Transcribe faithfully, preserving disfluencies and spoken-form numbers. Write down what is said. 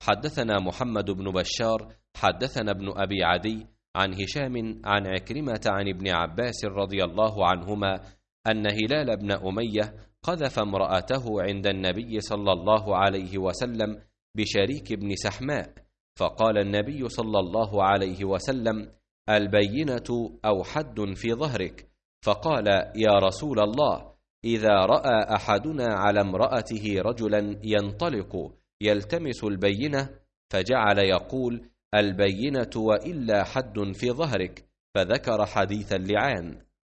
حدثنا محمد بن بشار حدثنا ابن أبي عدي عن هشام عن عكرمة عن ابن عباس رضي الله عنهما أن هلال بن أمية قذف امرأته عند النبي صلى الله عليه وسلم بشريك بن سحماء، فقال النبي صلى الله عليه وسلم: البينة أو حد في ظهرك. فقال: يا رسول الله، إذا رأى أحدنا على امرأته رجلا ينطلق يلتمس البينة، فجعل يقول: البينة وإلا حد في ظهرك، فذكر حديث اللعان.